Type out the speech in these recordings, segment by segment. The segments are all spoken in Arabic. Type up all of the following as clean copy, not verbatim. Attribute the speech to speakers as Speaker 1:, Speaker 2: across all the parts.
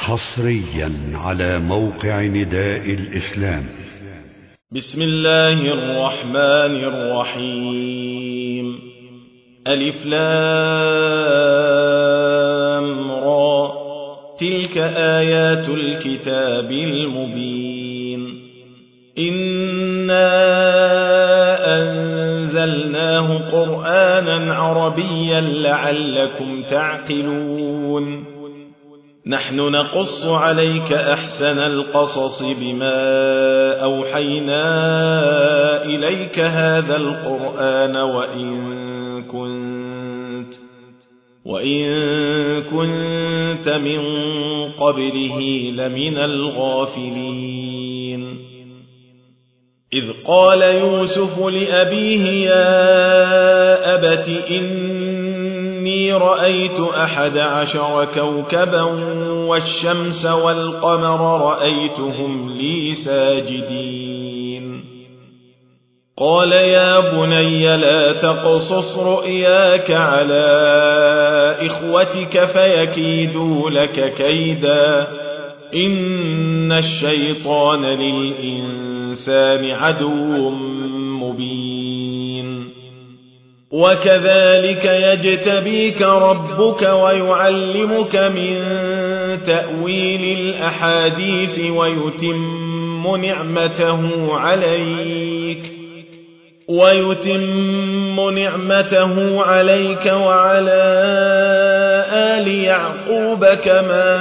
Speaker 1: حصريا على موقع نداء الإسلام.
Speaker 2: بسم الله الرحمن الرحيم. ألف لام را، تلك آيات الكتاب المبين. إنا أنزلناه قرآنا عربيا لعلكم تعقلون. نحن نقص عليك أحسن القصص بما أوحينا إليك هذا القرآن وإن كنت من قبله لمن الغافلين. إذ قال يوسف لأبيه يا أبت إني رأيت 11 كوكبا والشمس والقمر رأيتهم لي ساجدين. قال يا بني لا تقصص رؤياك على إخوتك فيكيدوا لك كيدا، إن الشيطان للإنسان عدو مبين. وكذلك يجتبيك ربك ويعلمك من تأويل الأحاديث ويتم نعمته عليك وعلى آل يعقوب كما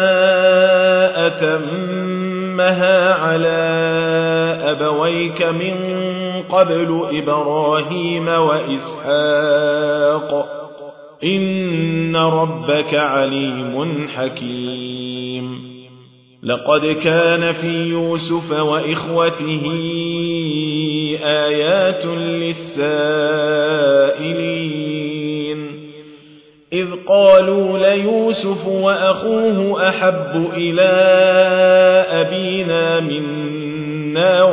Speaker 2: أتمها على أبويك من قبل إبراهيم وإسحاق، إن ربك عليم حكيم. لقد كان في يوسف وإخوته آيات للسائلين، إذ قالوا ليوسف وأخوه أحب إلى أبينا منا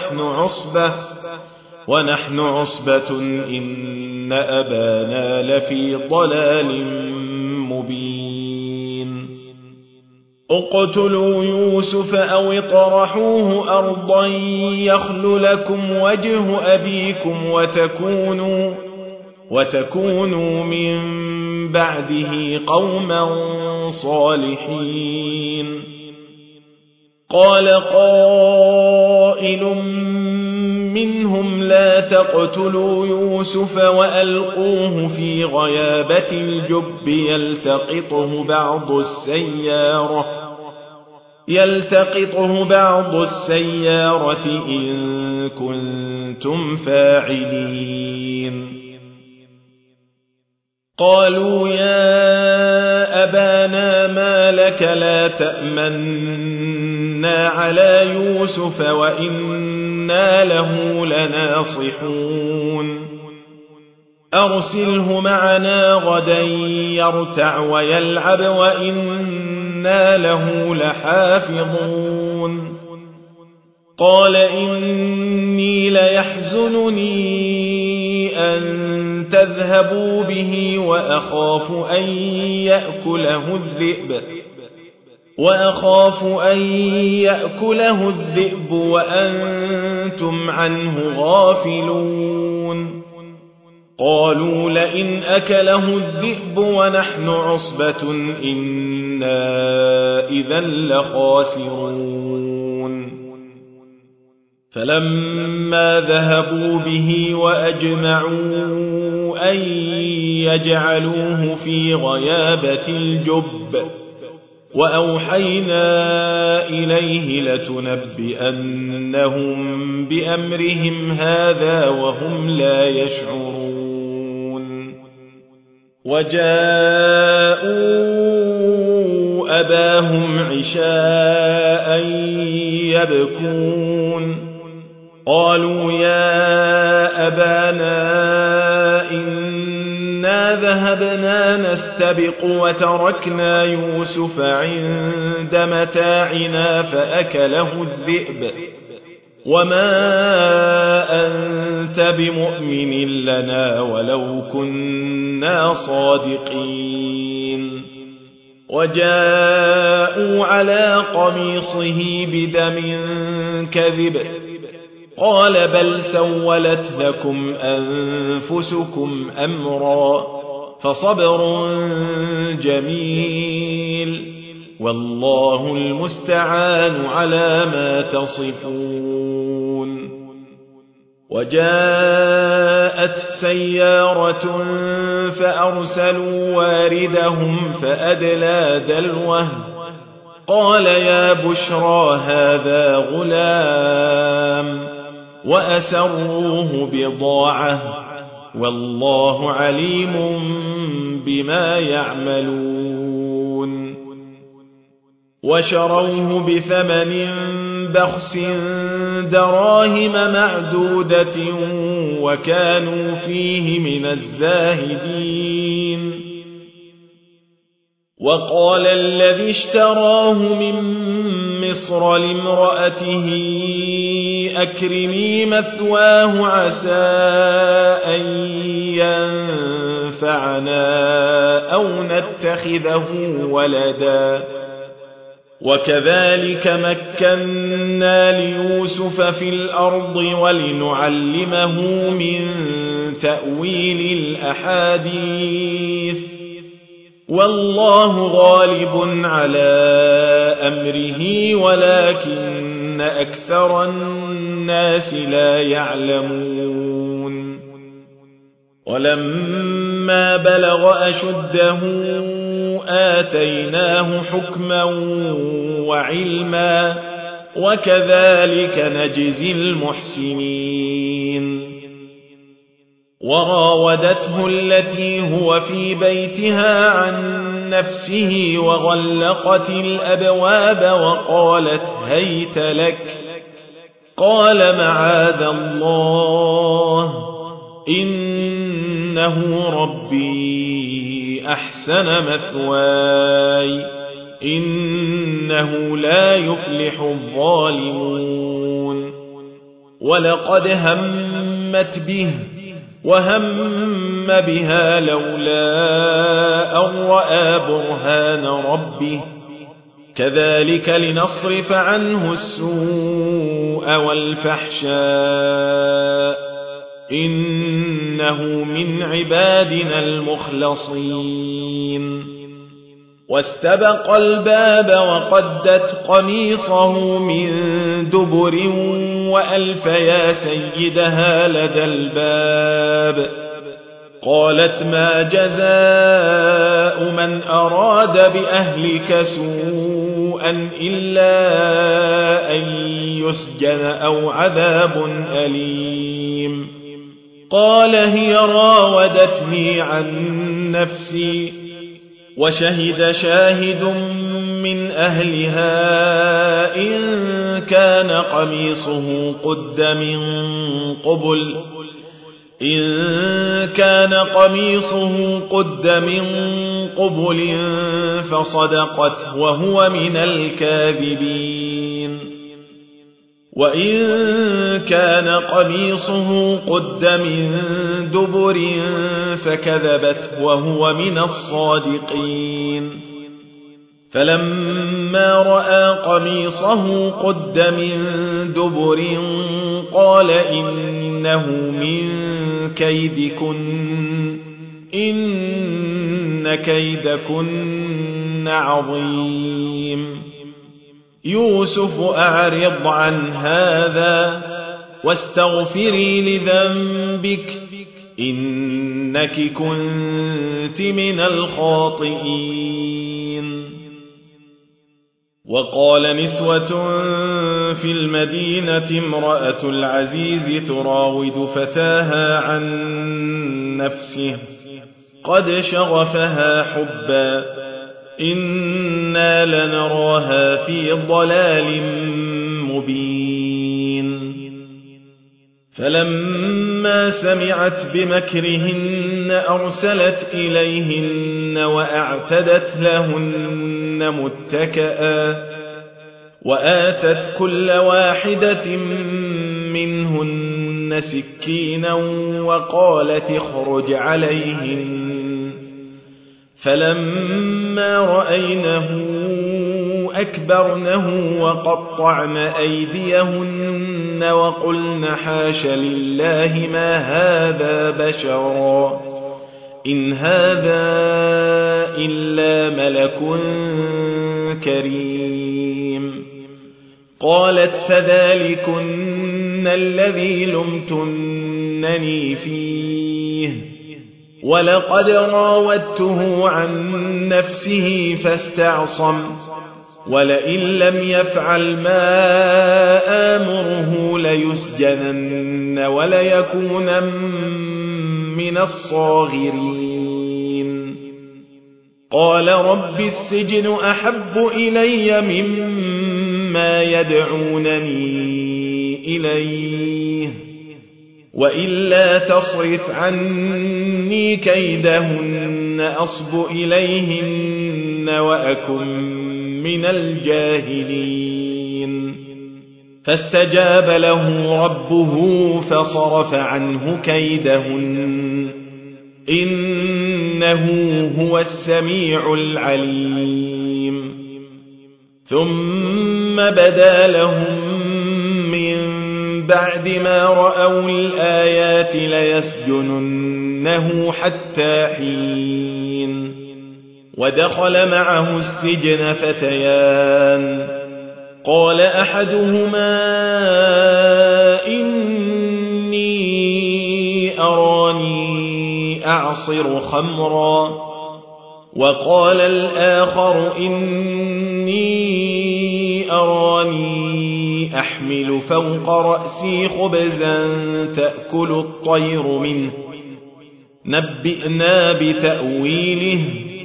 Speaker 2: ونحن عصبة إن أبانا لفي ضلال مبين. اقتلوا يوسف أو اطرحوه أرضا يخل لكم وجه أبيكم وتكونوا من بعده قوما صالحين. قال قائل منهم لا تقتلوا يوسف وألقوه في غيابة الجب يلتقطه بعض السيارة إن كنتم فاعلين. قالوا يا أبانا ما لك لا تأمنا على يوسف وإنا له لناصحون. أرسله معنا غدا يرتع ويلعب وإنا له لحافظون. قال إني ليحزنني أن تذهبوا به وأخاف أن يأكله الذئب وأنتم عنه غافلون. قالوا لئن أكله الذئب ونحن عصبة إنا إذا لخاسرون. فلما ذهبوا به وأجمعوا أن يجعلوه في غيابة الجب وأوحينا إليه لتنبئنهم بأمرهم هذا وهم لا يشعرون. وجاءوا أباهم عشاء يبكون. قالوا يا أبانا إنا ذهبنا نستبق وتركنا يوسف عند متاعنا فأكله الذئب وما أنت بمؤمن لنا ولو كنا صادقين. وجاءوا كذبوا على قميصه بدم كذب قال بل سولت لكم أنفسكم أمرا فصبر جميل والله المستعان على ما تصفون. وجاءت سيارة فأرسلوا واردهم فأدلى دلوه قال يا بشرى هذا غلام وأسروه بضاعة والله عليم بما يعملون. وشروه بثمن بخس دراهم معدودة وكانوا فيه من الزاهدين. وقال الذي اشتراه من مصر لامرأته أكرمي مثواه عسى أن ينفعنا أو نتخذه ولدا وكذلك مكنا ليوسف في الأرض ولنعلمه من تأويل الأحاديث والله غالب على أمره ولكن أكثر الناس لا يعلمون. ولما بلغ أشده آتيناه حكما وعلما وكذلك نجزي المحسنين. وراودته التي هو في بيتها عن نفسه وغلقت الأبواب وقالت هيت لك قال معاذ الله إنه ربي أحسن مثواي إنه لا يفلح الظالمون. ولقد همت به وهم بها لولا أن رأى برهان ربه كذلك لنصرف عنه السوء والفحشاء إنه من عبادنا المخلصين. واستبق الباب وقدت قميصه من دبر وألف يا سيدها لدى الباب قالت ما جزاء من أراد بأهلك سوءا إلا أن يسجن أو عذاب أليم قال هي راودتني عن نفسي وشهد شاهد من أهلها إن كان قميصه قد من قبل فصدقت وهو من الكاذبين وإن كان قميصه قد من دبر فكذبت وهو من الصادقين. فلما رأى قميصه قد من دبر قال إنه من كيدكن إن كيدكن عظيم. يوسف أعرض عن هذا واستغفري لذنبك إنك كنت من الخاطئين. وقال نسوة في المدينة امرأة العزيز تراود فتاها عن نفسه قد شغفها حبا إنا لنراها في ضلال مبين. فلما سمعت بمكرهن أرسلت إليهن وأعتدت لهن متكئا وآتت كل واحدة منهن سكينا وقالت اخرج عليهن فلما رأينه أكبرنه وقطعن أيديهن وقلن حاش لله ما هذا بشرا إن هذا إلا ملك كريم. قالت فذلكن الذي لمتنني فيه ولقد راودته عن نفسه فاستعصم ولئن لم يفعل ما آمره ليسجنن وليكونن من الصاغرين. قال رب السجن أحب إلي مما يدعونني إليه وإلا تصرف عني كيدهن أصب إليهن وأكن من الجاهلين. فاستجاب له ربه فصرف عنه كيدهن إنه هو السميع العليم. ثم بدا لهم من بعد ما رأوا الآيات ليسجننه حتى حين. ودخل معه السجن فتيان قال أحدهما إني أراني أعصر خمرا وقال الآخر إني أراني أحمل فوق رأسي خبزا تأكل الطير منه نبئنا بتأويله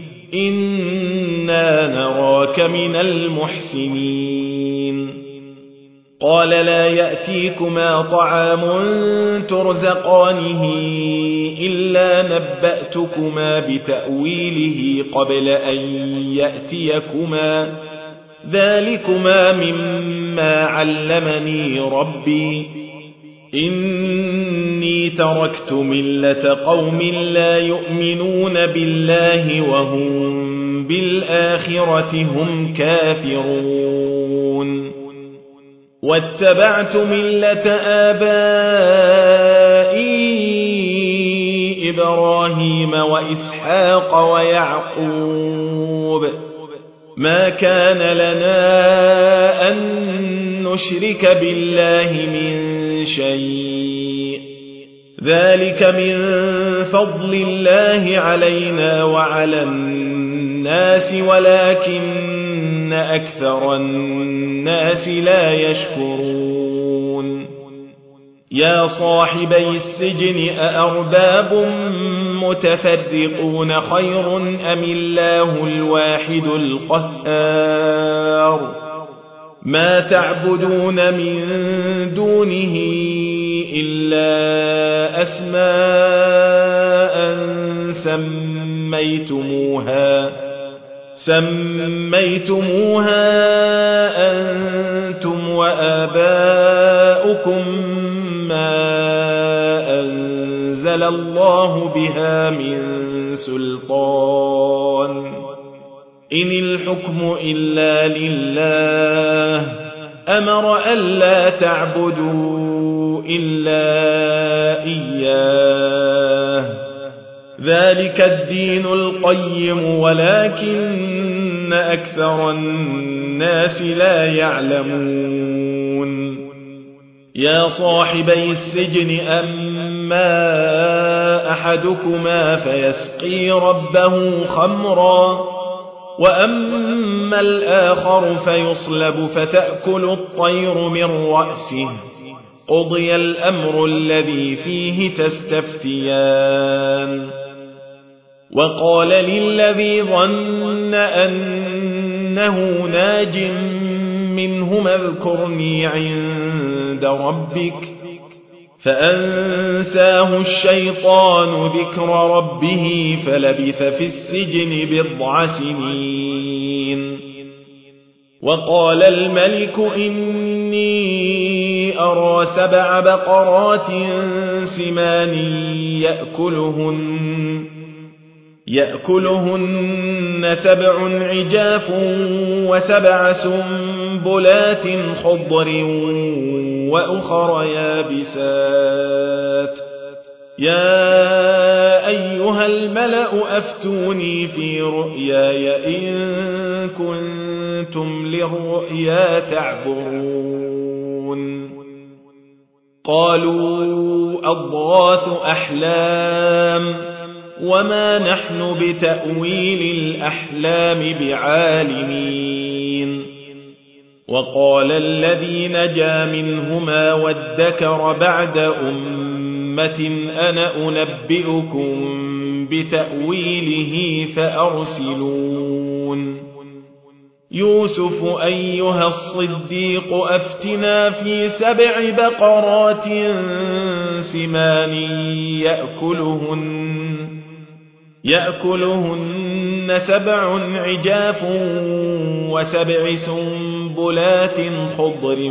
Speaker 2: إنا نراك من المحسنين. قال لا يأتيكما طعام ترزقانه إلا نبأتكما بتأويله قبل أن يأتيكما ذلكما مما علمني ربي إني تركت ملة قوم لا يؤمنون بالله وهم بالآخرة هم كافرون واتبعت ملة آبائي إبراهيم وإسحاق ويعقوب ما كان لنا أن نشرك بالله من شيء ذلك من فضل الله علينا وعلى الناس ولكن أكثر الناس لا يشكرون. يا صاحبي السجن أأرباب متفرقون خير أم الله الواحد القهار ما تعبدون من دونه إلا أسماء سميتموها أنتم وآباؤكم ما أنزل الله بها من سلطان إن الحكم إلا لله أمر ألا تعبدوا إلا إياه ذلك الدين القيم ولكن أكثر الناس لا يعلمون. يا صاحبي السجن أما أحدكما فيسقي ربه خمرا وأما الآخر فيصلب فتأكل الطير من رأسه قضي الأمر الذي فيه تستفتيان. وقال للذي ظن أنه ناج منهما اذكرني عند ربك فأنساه الشيطان ذكر ربه فلبث في السجن بضع سنين. وقال الملك إني أرى 7 بقرات سمان يأكلهن 7 عجاف و7 سنبلات خضر وأخر يابسات يا أيها الملأ أفتوني في رؤياي إن كنتم للرؤيا تعبرون قالوا أضغاث أحلام وما نحن بتأويل الأحلام بعالمين وقال الذي نجا منهما وادكر بعد أمة أنا أنبئكم بتأويله فأرسلون يوسف أيها الصديق أفتنا في 7 بقرات سمان يأكلهن 7 عجاف و7 سنبلات خضر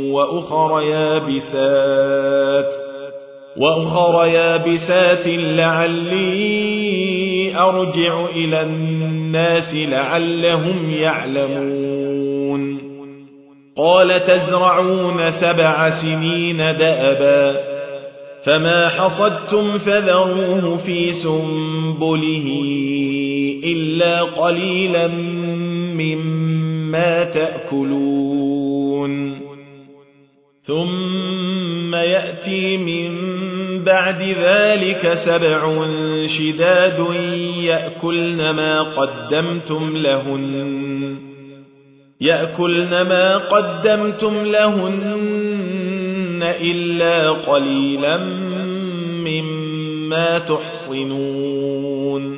Speaker 2: وأخر يابسات لعلي أرجع إلى الناس لعلهم يعلمون قال تزرعون 7 سنين دأبا فما حصدتم فذروه في سنبله إلا قليلا مما تأكلون ثم يأتي من بعد ذلك 7 شداد يأكلن ما قدمتم لهن إلا قليلا مما تحصنون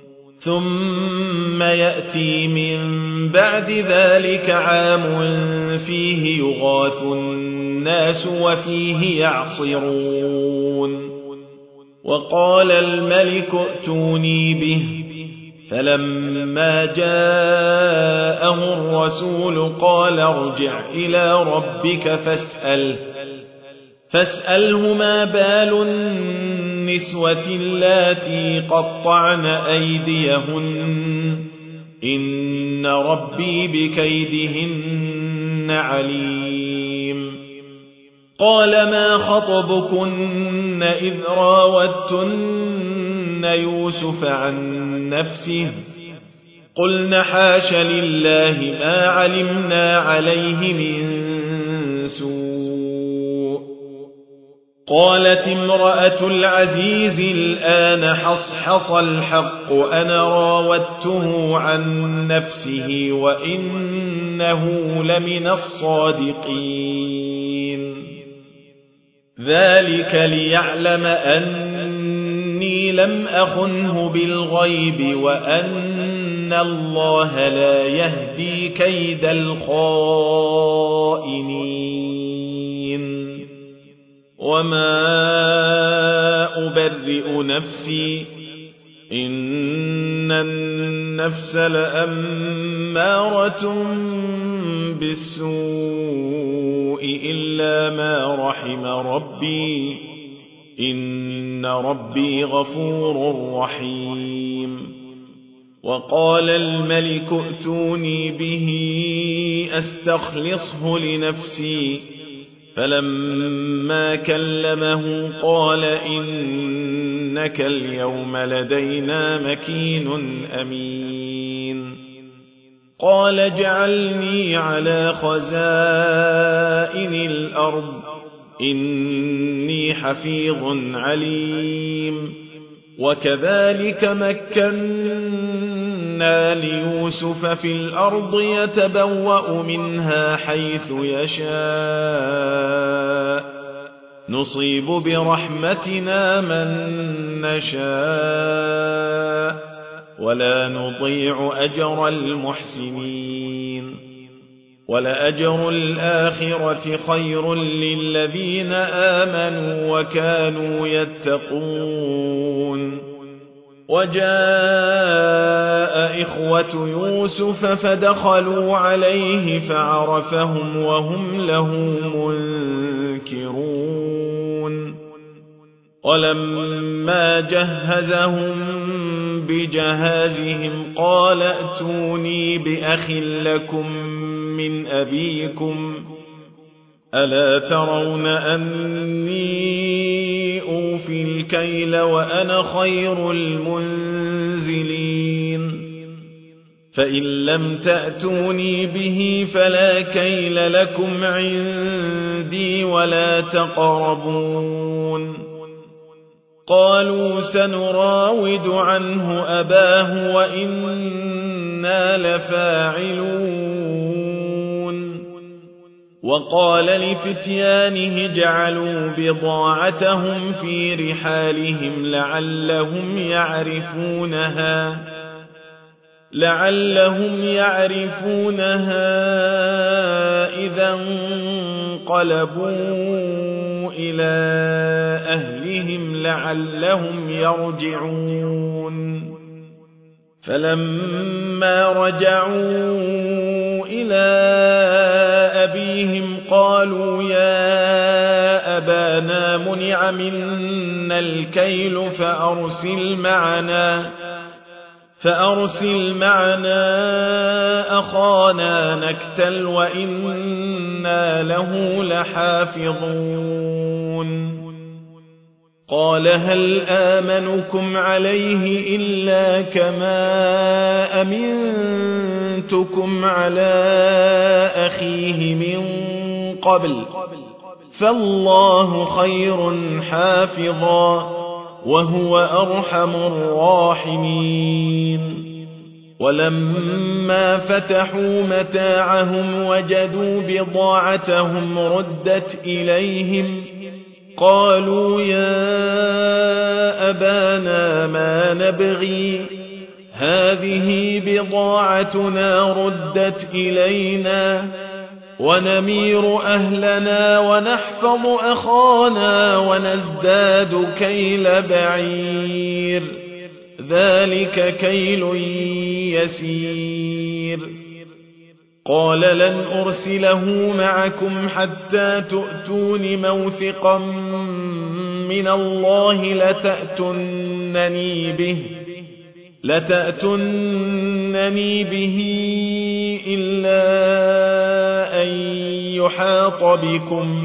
Speaker 2: ثم يأتي من بعد ذلك عام فيه يغاث الناس وفيه يعصرون وقال الملك ائتوني به فلما جاءه الرسول قال ارجع إلى ربك فاسأله ما بال النسوة اللاتي قطعن أيديهن إن ربي بكيدهن عليم قال ما خطبكن إذ راوتن يوسف عن نفسه قلن حاش لله ما علمنا عليه من سوء قالت امرأة العزيز الآن حصحص الحق أنا راودته عن نفسه وإنه لمن الصادقين ذلك ليعلم أني لم أخنه بالغيب وأن الله لا يهدي كيد الخائنين وما أبرئ نفسي إن النفس لأمارة بالسوء إلا ما رحم ربي إن ربي غفور رحيم وقال الملك ائتوني به أستخلصه لنفسي فلما كلمه قال إنك اليوم لدينا مكين أمين قال اجعلني على خزائن الأرض إني حفيظ عليم وكذلك مكنا ليوسف في الأرض يتبوأ منها حيث يشاء نصيب برحمتنا من نشاء ولا نضيع أجر المحسنين ولأجر الآخرة خير للذين آمنوا وكانوا يتقون وجاء إخوة يوسف فدخلوا عليه فعرفهم وهم له منكرون ولما جهزهم بجهازهم قال ائتوني بأخ لكم من أبيكم ألا ترون أني أوفي الكيل وأنا خير المنزلين فإن لم تأتوني به فلا كيل لكم عندي ولا تقربون قالوا سنراود عنه أباه وإنا لفاعلون وقال لفتيانه جعلوا بضاعتهم في رحالهم لعلهم يعرفونها إذا انقلبوا إلى أهلهم لعلهم يرجعون فلما رجعوا إلى أبيهم قالوا يا أبانا منع منا الكيل فأرسل معنا أخانا نكتل وإنا له لحافظون قال هل آمنكم عليه إلا كما أمنتكم على أخيه من قبل فالله خير حافظا وهو أرحم الراحمين ولما فتحوا متاعهم وجدوا بضاعتهم ردت إليهم قالوا يا أبانا ما نبغي هذه بضاعتنا ردت إلينا ونمير أهلنا ونحفظ أخانا ونزداد كيل بعير ذلك كيل يسير قال لن أرسله معكم حتى تؤتون موثقا من الله لتأتنني به إلا أن يحاط بكم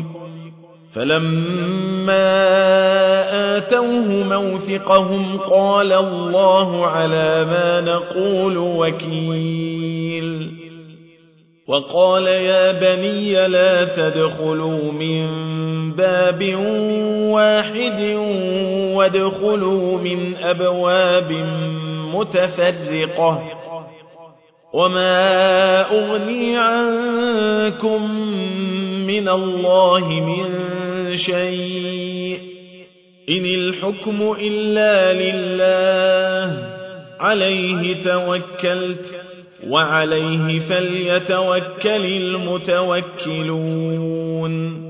Speaker 2: فلما آتوه موثقهم قال الله على ما نقول وكيل وقال يا بني لا تدخلوا من باب واحد وادخلوا من أبواب متفرقة وما أغني عنكم من الله من شيء إن الحكم إلا لله عليه توكلت وعليه فليتوكل المتوكلون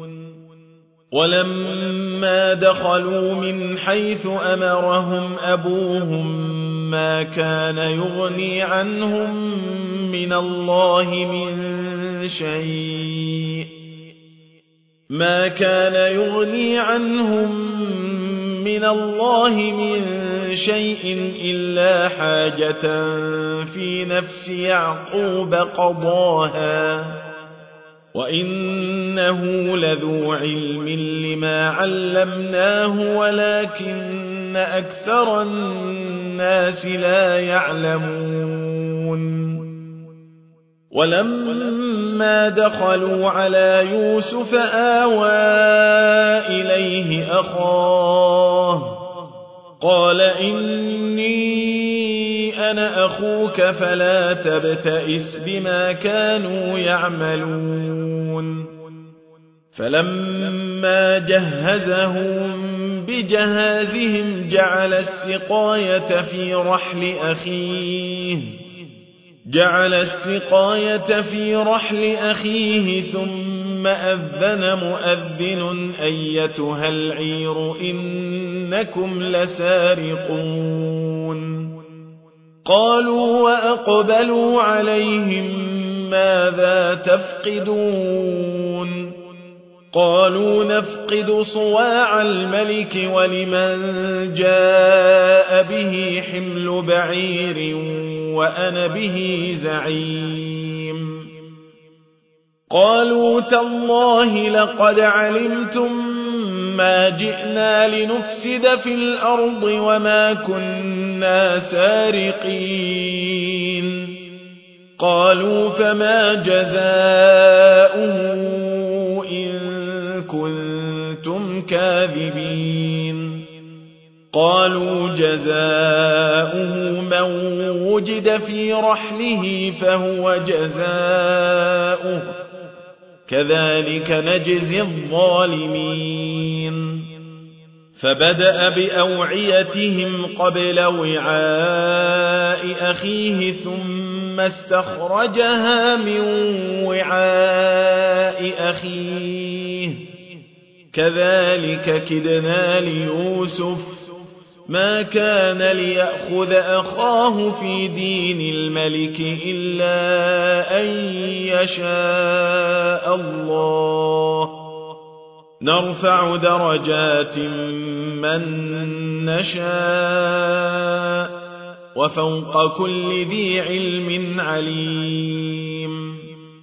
Speaker 2: ولما دخلوا من حيث أمرهم أبوهم ما كان يغني عنهم من الله من شيء إلا حاجة في نفس يعقوب قضاها وإنه لذو علم لما علمناه ولكن أكثر الناس لا يعلمون ولما دخلوا على يوسف آوى إليه أخاه قال إني أنا أخوك فلا تبتئس بما كانوا يعملون فلما جهزهم بجهازهم جعل السقاية في رحل أخيه ثم أذن مؤذن أيتها العير إنكم لسارقون قالوا وأقبلوا عليهم ماذا تفقدون قالوا نفقد صواع الملك ولمن جاء به حمل بعير وأنا به زعيم قالوا تالله لقد علمتم ما جئنا لنفسد في الأرض وما كنا سارقين قالوا فما جزاؤه إن كنتم كاذبين قالوا جزاؤه من وجد في رحله فهو جزاؤه كذلك نجزي الظالمين فبدأ بأوعيتهم قبل وعاء أخيه ثم استخرجها من وعاء أخيه كذلك كدنا ليوسف ما كان ليأخذ أخاه في دين الملك إلا أن يشاء الله نرفع درجات من نشاء وفوق كل ذي علم عليم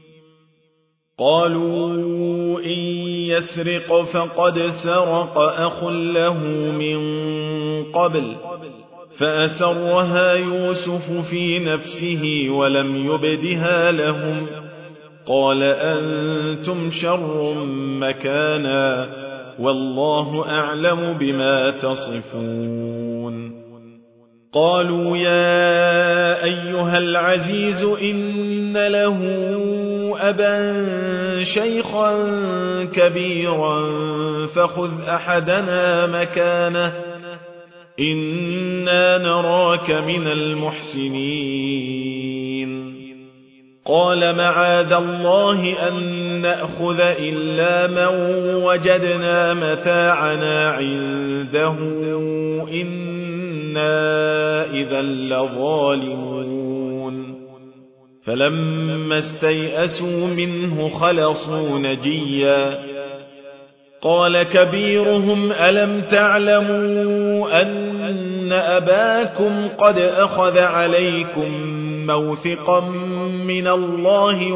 Speaker 2: قالوا إن يسرق فقد سرق أخ له من قبل فأسرها يوسف في نفسه ولم يبدها لهم قال أنتم شر مكانا والله أعلم بما تصفون قالوا يا أيها العزيز إن له أبا شيخا كبيرا فخذ أحدنا مكانه إنا نراك من المحسنين قال معاذ الله أن نأخذ إلا من وجدنا متاعنا عنده إنا إذا لظالمون فلما استيئسوا منه خلصوا نجيا قال كبيرهم ألم تعلموا أن أباكم قد أخذ عليكم موثقا من الله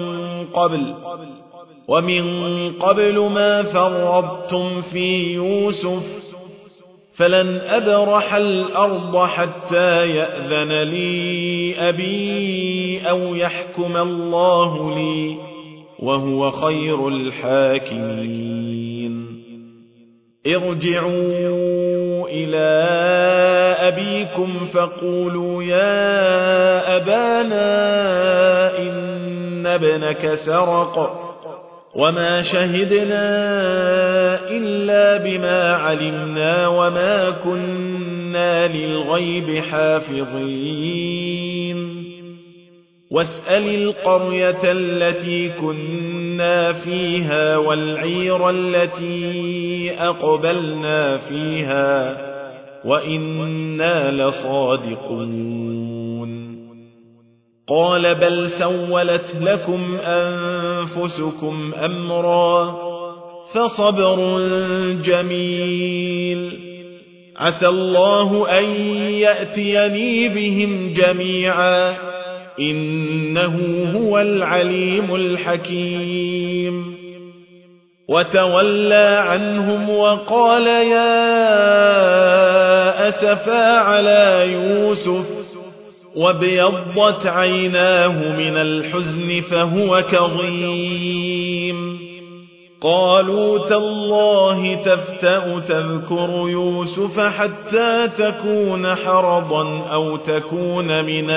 Speaker 2: ومن قبل ما فرضتم في يوسف فلن أبرح الأرض حتى يأذن لي أبي أو يحكم الله لي وهو خير الحاكمين ارجعوا إلى أبيكم فقولوا يا أبانا إن ابنك سرق وما شهدنا إلا بما علمنا وما كنا للغيب حافظين واسأل القرية التي كنا فيها والعير التي أقبلنا فيها وإنا لصادقون قال بل سولت لكم أنفسكم أمرا فصبر جميل عسى الله أن يأتيني بهم جميعا إنه هو العليم الحكيم وتولى عنهم وقال يا أسفا على يوسف وابيضت عيناه من الحزن فهو كظيم قالوا تالله تفتأ تذكر يوسف حتى تكون حرضا أو تكون من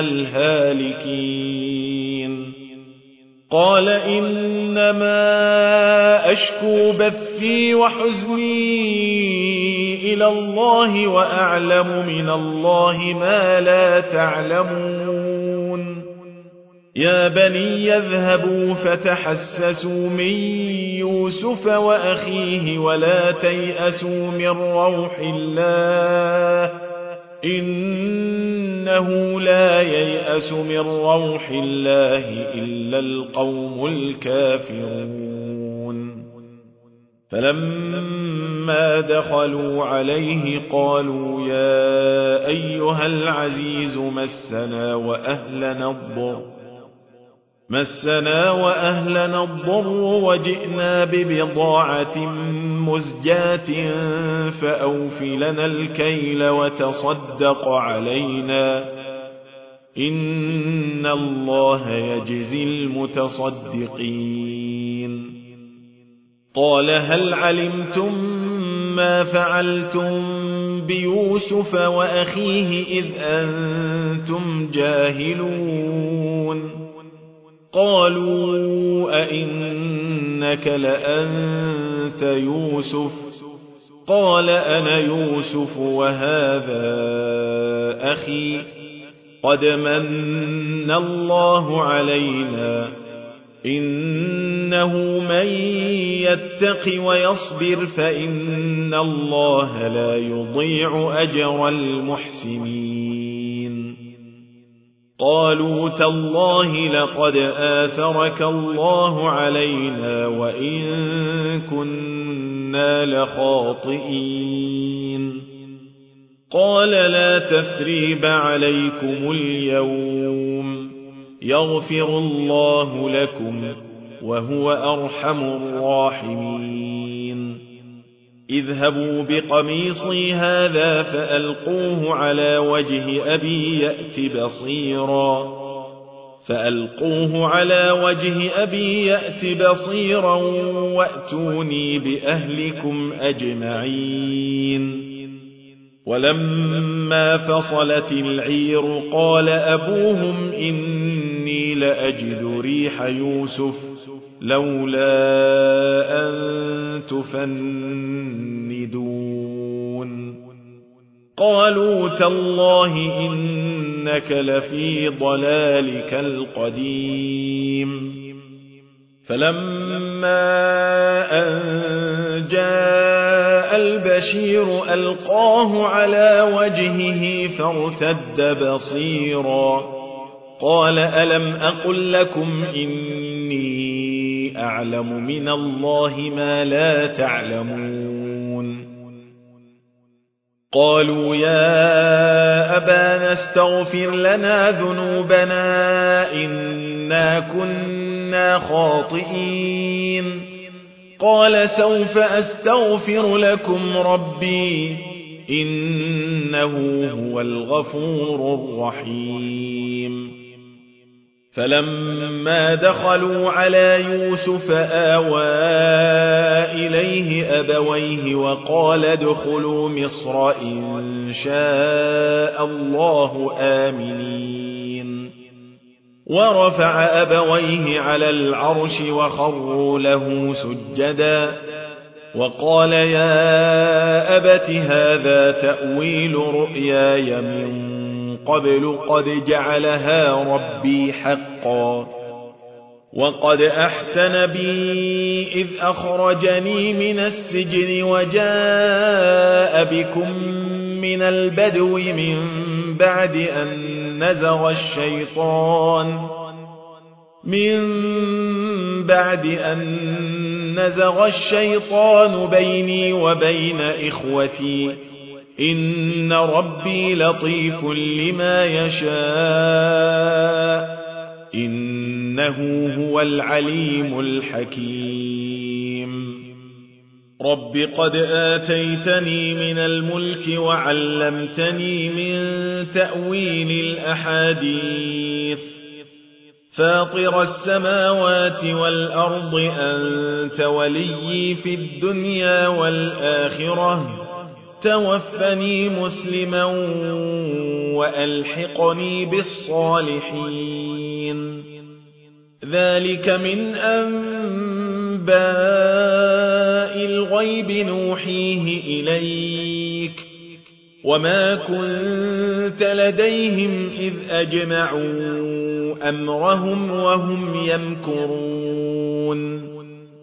Speaker 2: الهالكين قال إنما أشكو بثي وحزني إلى الله وأعلم من الله ما لا تعلمون يا بني يذهبوا فتحسسوا من يوسف وأخيه ولا تيأسوا من روح الله إنه لا ييأس من روح الله إلا القوم الكافرون فلما دخلوا عليه قالوا يا أيها العزيز مسنا وأهلنا الضر وجئنا ببضاعة مزجاة فأوف لنا الكيل وتصدق علينا إن الله يجزي المتصدقين. قال هل علمتم ما فعلتم بيوسف وأخيه إذ أنتم جاهلون؟ قالوا أئنك لأنت يوسف؟ قال أنا يوسف وهذا أخي قد من الله علينا إنه من يتق ويصبر فإن الله لا يضيع أجر المحسنين. قالوا تالله لقد آثرك الله علينا وإن كنا لخاطئين. قال لا تثريب عليكم اليوم يغفر الله لكم وهو أرحم الراحمين. اذهبوا بقميصي هذا فألقوه على وجه أبي يأت بصيرا وأتوني بأهلكم أجمعين. ولما فصلت العير قال أبوهم إني لأجد ريح يوسف لولا أن تفندون. قالوا تالله إنك لفي ضلالك القديم. فلما أن جاء البشير ألقاه على وجهه فارتد بصيرا قال ألم أقل لكم إني أعلم من الله ما لا تعلمون. قالوا يا أبانا استغفر لنا ذنوبنا إنا كنا خاطئين. قال سوف أستغفر لكم ربي إنه هو الغفور الرحيم. فلما دخلوا على يوسف آوى إليه أبويه وقال ادخلوا مصر إن شاء الله آمنين. ورفع أبويه على العرش وخروا له سجدا وقال يا أبت هذا تأويل رؤياي من قبل قد جعلها ربي حقا وقد أحسن بي إذ أخرجني من السجن وجاء بكم من البدو من بعد أن نزغ الشيطان بيني وبين إخوتي إن ربي لطيف لما يشاء إنه هو العليم الحكيم. رب قد آتيتني من الملك وعلمتني من تأويل الأحاديث فاطر السماوات والأرض أنت وليي في الدنيا والآخرة توفني مسلما وألحقني بالصالحين. ذلك من أنباء الغيب نوحيه إليك وما كنت لديهم إذ أجمعوا أمرهم وهم يمكرون.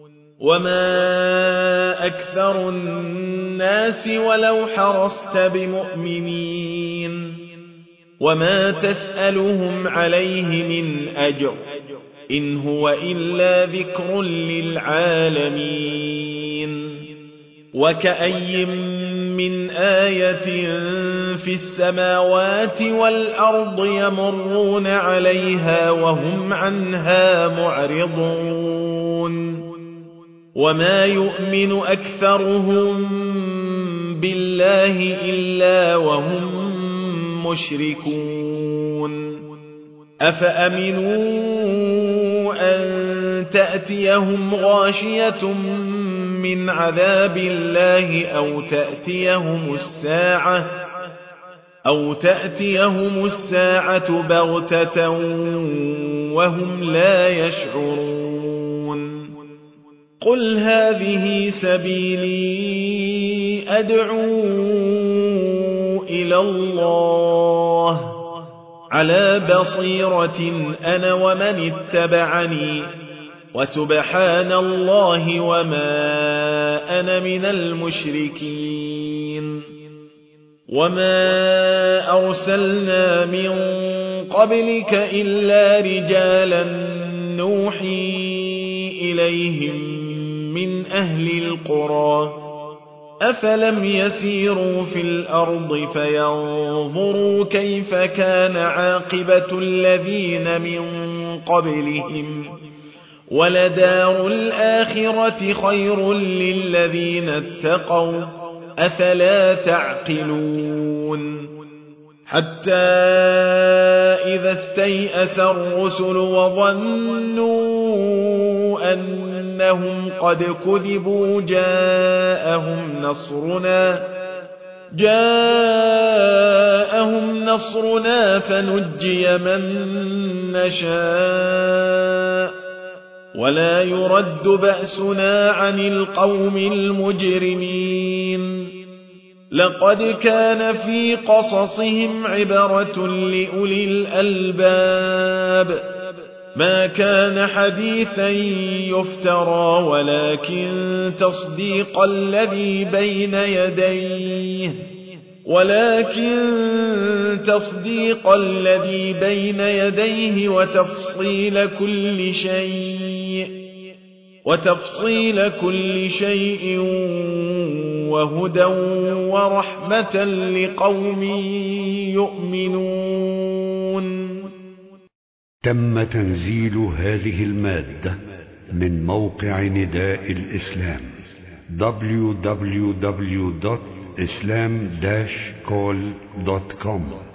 Speaker 2: وما أكثر الناس ولو حرصت بمؤمنين وما تسألهم عليه من أجر إن هو إلا ذكر للعالمين وكأي من آية في السماوات والأرض يمرون عليها وهم عنها معرضون وما يؤمن أكثرهم بالله إلا وهم مشركون أفأمنوا أن تأتيهم غاشية من عذاب الله أو تأتيهم الساعة بغتة وهم لا يشعرون قل هذه سبيلي أدعو إلى الله على بصيرة أنا ومن اتبعني وسبحان الله وما أنا من المشركين وما أرسلنا من قبلك إلا رجالا نوحي إليهم من أهل القرى أفلم يسيروا في الأرض فينظروا كيف كان عاقبة الذين من قبلهم ولدار الآخرة خير للذين اتقوا أفلا تعقلون حتى إذا استيأس الرسل وظنوا أنهم قد كذبوا جاءهم نصرنا فنجي من نشاء ولا يرد بأسنا عن القوم المجرمين لقد كان في قصصهم عبرة لأولي الألباب ما كان حديثا يفترى ولكن تصديق الذي بين يديه وتفصيل كل شيء وهدى ورحمة لقوم يؤمنون.
Speaker 1: تم تنزيل هذه المادة من موقع نداء الإسلام www.islam-call.com